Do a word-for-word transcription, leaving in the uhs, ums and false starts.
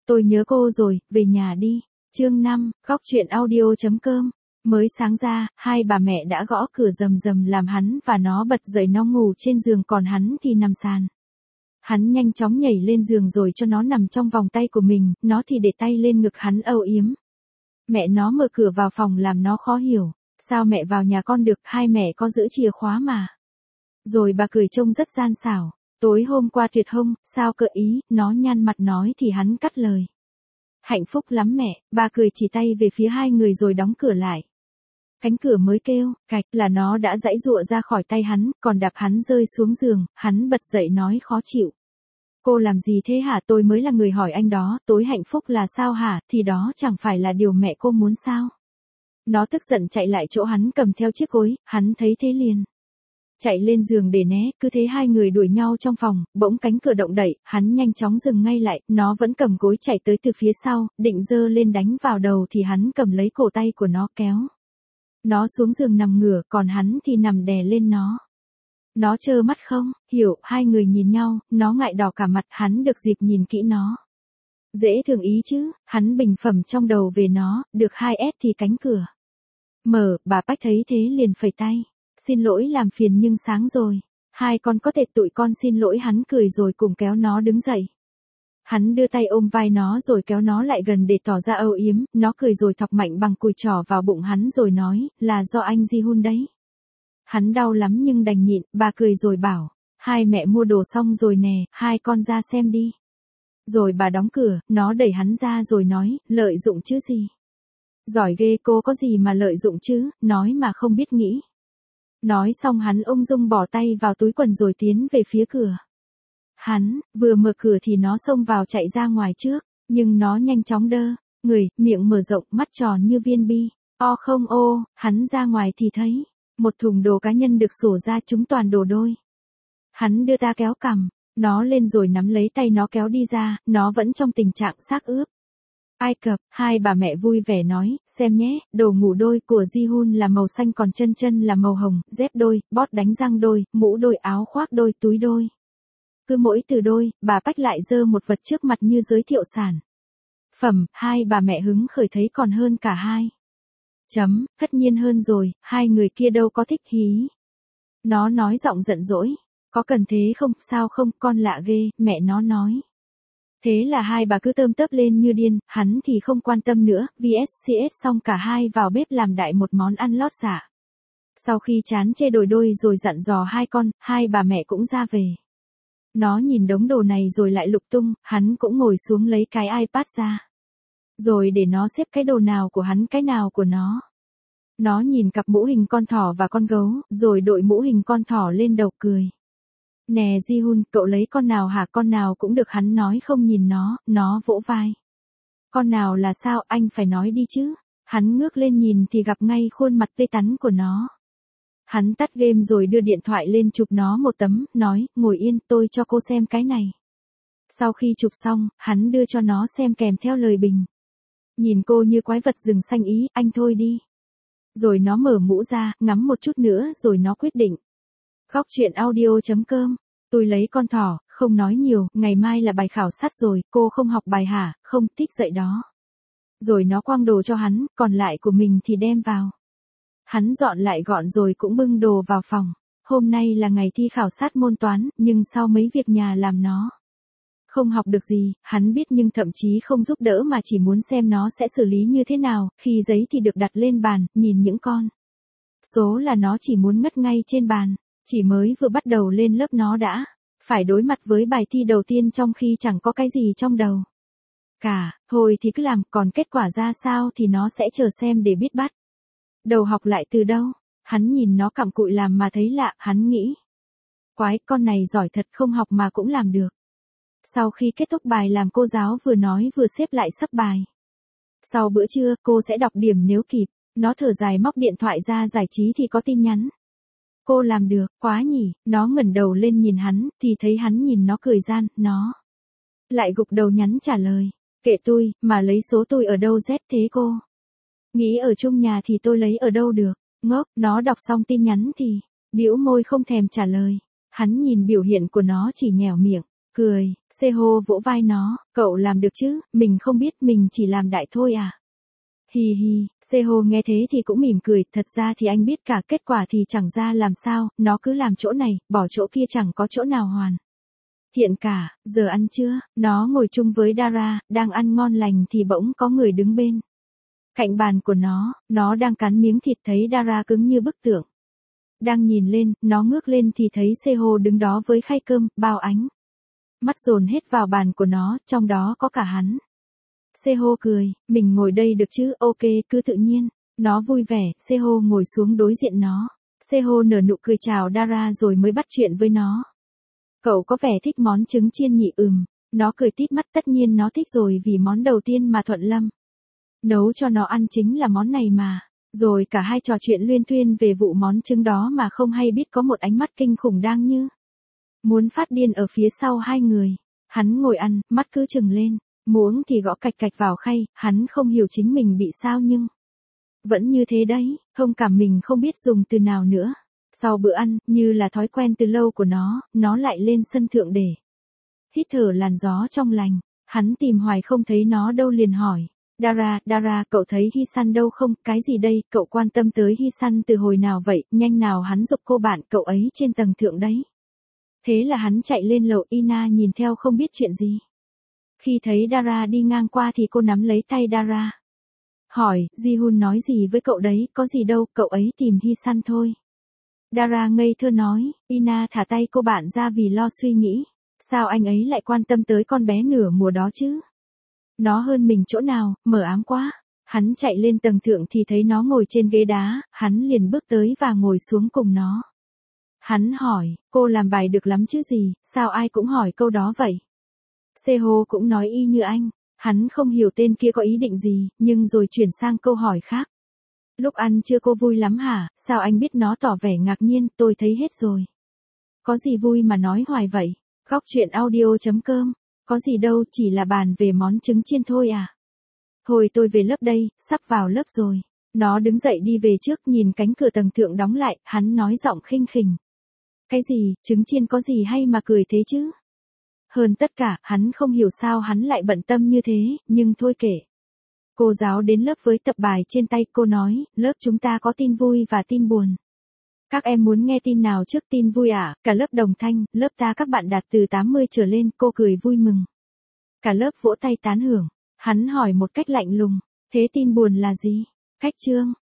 Tôi nhớ cô rồi, về nhà đi. Chương năm, góc truyện audio.com. Mới sáng ra, hai bà mẹ đã gõ cửa rầm rầm làm hắn và nó bật dậy. Nó ngủ trên giường còn hắn thì nằm sàn. Hắn nhanh chóng nhảy lên giường rồi cho nó nằm trong vòng tay của mình, nó thì để tay lên ngực hắn âu yếm. Mẹ nó mở cửa vào phòng làm nó khó hiểu. Sao mẹ vào nhà con được, hai mẹ có giữ chìa khóa mà. Rồi bà cười trông rất gian xảo. Tối hôm qua tuyệt hông, sao cơ ý, nó nhăn mặt nói thì hắn cắt lời. Hạnh phúc lắm mẹ, bà cười chỉ tay về phía hai người rồi đóng cửa lại. Cánh cửa mới kêu, cạch là nó đã giãy giụa ra khỏi tay hắn, còn đạp hắn rơi xuống giường, hắn bật dậy nói khó chịu. Cô làm gì thế hả, tôi mới là người hỏi anh đó, tối hạnh phúc là sao hả, thì đó chẳng phải là điều mẹ cô muốn sao. Nó tức giận chạy lại chỗ hắn cầm theo chiếc gối, hắn thấy thế liền. Chạy lên giường để né, cứ thế hai người đuổi nhau trong phòng, bỗng cánh cửa động đẩy, hắn nhanh chóng dừng ngay lại, nó vẫn cầm gối chạy tới từ phía sau, định giơ lên đánh vào đầu thì hắn cầm lấy cổ tay của nó kéo. Nó xuống giường nằm ngửa, còn hắn thì nằm đè lên nó. Nó trơ mắt không, hiểu, hai người nhìn nhau, nó ngại đỏ cả mặt, hắn được dịp nhìn kỹ nó. Dễ thương ý chứ, hắn bình phẩm trong đầu về nó, được hai S thì cánh cửa mở, bà Bách thấy thế liền phẩy tay. Xin lỗi làm phiền nhưng sáng rồi. Hai con có thể tụi con xin lỗi, hắn cười rồi cùng kéo nó đứng dậy. Hắn đưa tay ôm vai nó rồi kéo nó lại gần để tỏ ra âu yếm, nó cười rồi thọc mạnh bằng cùi trỏ vào bụng hắn rồi nói, là do anh Ji-hun đấy. Hắn đau lắm nhưng đành nhịn, bà cười rồi bảo, hai mẹ mua đồ xong rồi nè, hai con ra xem đi. Rồi bà đóng cửa, nó đẩy hắn ra rồi nói, lợi dụng chứ gì. Giỏi ghê, cô có gì mà lợi dụng chứ, nói mà không biết nghĩ. Nói xong hắn ung dung bỏ tay vào túi quần rồi tiến về phía cửa. Hắn, vừa mở cửa thì nó xông vào chạy ra ngoài trước, nhưng nó nhanh chóng đơ, người, miệng mở rộng, mắt tròn như viên bi. O không ô, hắn ra ngoài thì thấy, một thùng đồ cá nhân được xổ ra chúng toàn đồ đôi. Hắn đưa ta kéo cằm, nó lên rồi nắm lấy tay nó kéo đi ra, nó vẫn trong tình trạng xác ướp. Ai Cập, hai bà mẹ vui vẻ nói, xem nhé, đồ ngủ đôi của Ji-hun là màu xanh còn chân chân là màu hồng, dép đôi, bót đánh răng đôi, mũ đôi, áo khoác đôi, túi đôi. Cứ mỗi từ đôi, bà Bách lại giơ một vật trước mặt như giới thiệu sản phẩm, hai bà mẹ hứng khởi thấy còn hơn cả hai. Chấm, tất nhiên hơn rồi, hai người kia đâu có thích hí. Nó nói giọng giận dỗi, có cần thế không, sao không, con lạ ghê, mẹ nó nói. Thế là hai bà cứ tơm tớp lên như điên, hắn thì không quan tâm nữa, vê ét xê ét xong cả hai vào bếp làm đại một món ăn lót dạ. Sau khi chán chê đổi đôi rồi dặn dò hai con, hai bà mẹ cũng ra về. Nó nhìn đống đồ này rồi lại lục tung, hắn cũng ngồi xuống lấy cái iPad ra. Rồi để nó xếp cái đồ nào của hắn cái nào của nó. Nó nhìn cặp mũ hình con thỏ và con gấu, rồi đội mũ hình con thỏ lên đầu cười. Nè Ji-hun, cậu lấy con nào hả, con nào cũng được, hắn nói không nhìn nó, nó vỗ vai. Con nào là sao, anh phải nói đi chứ. Hắn ngước lên nhìn thì gặp ngay khuôn mặt tươi tắn của nó. Hắn tắt game rồi đưa điện thoại lên chụp nó một tấm, nói, ngồi yên, tôi cho cô xem cái này. Sau khi chụp xong, hắn đưa cho nó xem kèm theo lời bình. Nhìn cô như quái vật rừng xanh ý, anh thôi đi. Rồi nó mở mũ ra, ngắm một chút nữa rồi nó quyết định. Góc truyện audio.com. Tôi lấy con thỏ, không nói nhiều, ngày mai là bài khảo sát rồi, cô không học bài hả, không, thích dậy đó. Rồi nó quăng đồ cho hắn, còn lại của mình thì đem vào. Hắn dọn lại gọn rồi cũng bưng đồ vào phòng. Hôm nay là ngày thi khảo sát môn toán, nhưng sau mấy việc nhà làm nó không học được gì, hắn biết nhưng thậm chí không giúp đỡ mà chỉ muốn xem nó sẽ xử lý như thế nào, khi giấy thì được đặt lên bàn, nhìn những con số là nó chỉ muốn ngất ngay trên bàn. Chỉ mới vừa bắt đầu lên lớp nó đã phải đối mặt với bài thi đầu tiên trong khi chẳng có cái gì trong đầu cả, thôi thì cứ làm, còn kết quả ra sao thì nó sẽ chờ xem để biết bắt đầu học lại từ đâu. Hắn nhìn nó cặm cụi làm mà thấy lạ, hắn nghĩ. Quái, con này giỏi thật, không học mà cũng làm được. Sau khi kết thúc bài làm, cô giáo vừa nói vừa xếp lại sắp bài. Sau bữa trưa, cô sẽ đọc điểm nếu kịp. Nó thở dài móc điện thoại ra giải trí thì có tin nhắn. Cô làm được, quá nhỉ, nó ngẩng đầu lên nhìn hắn, thì thấy hắn nhìn nó cười gian, nó lại gục đầu nhắn trả lời. Kệ tôi, mà lấy số tôi ở đâu Z thế cô? Nghĩ ở chung nhà thì tôi lấy ở đâu được, ngốc, nó đọc xong tin nhắn thì, bĩu môi không thèm trả lời. Hắn nhìn biểu hiện của nó chỉ nhẻo miệng. Cười, Seho vỗ vai nó, cậu làm được chứ, mình không biết mình chỉ làm đại thôi à. Hì hì, Seho nghe thế thì cũng mỉm cười, thật ra thì anh biết cả kết quả thì chẳng ra làm sao, nó cứ làm chỗ này, bỏ chỗ kia chẳng có chỗ nào hoàn thiện cả. Giờ ăn trưa, nó ngồi chung với Dara, đang ăn ngon lành thì bỗng có người đứng bên cạnh bàn của nó, nó đang cắn miếng thịt thấy Dara cứng như bức tượng. Đang nhìn lên, nó ngước lên thì thấy Seho đứng đó với khay cơm, bao ánh mắt dồn hết vào bàn của nó, trong đó có cả hắn. Seho cười, mình ngồi đây được chứ, ok, cứ tự nhiên. Nó vui vẻ, Seho ngồi xuống đối diện nó. Seho nở nụ cười chào Dara rồi mới bắt chuyện với nó. Cậu có vẻ thích món trứng chiên nhỉ? Ừm. Nó cười tít mắt, tất nhiên nó thích rồi vì món đầu tiên mà Thuận Lâm nấu cho nó ăn chính là món này mà. Rồi cả hai trò chuyện luyên thuyên về vụ món trứng đó mà không hay biết có một ánh mắt kinh khủng đang như muốn phát điên ở phía sau hai người. Hắn ngồi ăn, mắt cứ trừng lên, muỗng thì gõ cạch cạch vào khay, hắn không hiểu chính mình bị sao nhưng vẫn như thế đấy, thông cảm mình không biết dùng từ nào nữa. Sau bữa ăn, như là thói quen từ lâu của nó, nó lại lên sân thượng để hít thở làn gió trong lành. Hắn tìm hoài không thấy nó đâu liền hỏi. Dara, Dara, cậu thấy Hisan đâu không? Cái gì đây? Cậu quan tâm tới Hisan từ hồi nào vậy? Nhanh nào, hắn giục cô bạn cậu ấy trên tầng thượng đấy. Thế là hắn chạy lên lầu. Ina nhìn theo không biết chuyện gì. Khi thấy Dara đi ngang qua thì cô nắm lấy tay Dara. Hỏi, Ji-hun nói gì với cậu đấy? Có gì đâu, cậu ấy tìm Hisan thôi. Dara ngây thơ nói. Ina thả tay cô bạn ra vì lo suy nghĩ. Sao anh ấy lại quan tâm tới con bé nửa mùa đó chứ? Nó hơn mình chỗ nào, mờ ám quá. Hắn chạy lên tầng thượng thì thấy nó ngồi trên ghế đá, hắn liền bước tới và ngồi xuống cùng nó. Hắn hỏi, cô làm bài được lắm chứ gì, sao ai cũng hỏi câu đó vậy? Seho cũng nói y như anh, hắn không hiểu tên kia có ý định gì, nhưng rồi chuyển sang câu hỏi khác. Lúc ăn trưa cô vui lắm hả, sao anh biết? Nó tỏ vẻ ngạc nhiên, tôi thấy hết rồi. Có gì vui mà nói hoài vậy? Góc chuyện audio chấm com. Có gì đâu, chỉ là bàn về món trứng chiên thôi à. Thôi tôi về lớp đây, sắp vào lớp rồi. Nó đứng dậy đi về trước, nhìn cánh cửa tầng thượng đóng lại, hắn nói giọng khinh khỉnh. Cái gì, trứng chiên có gì hay mà cười thế chứ? Hơn tất cả, hắn không hiểu sao hắn lại bận tâm như thế, nhưng thôi kệ. Cô giáo đến lớp với tập bài trên tay, cô nói, lớp chúng ta có tin vui và tin buồn. Các em muốn nghe tin nào trước? Tin vui à? Cả lớp đồng thanh, lớp ta các bạn đạt từ tám mươi trở lên, cô cười vui mừng. Cả lớp vỗ tay tán hưởng. Hắn hỏi một cách lạnh lùng, thế tin buồn là gì? Cách chương.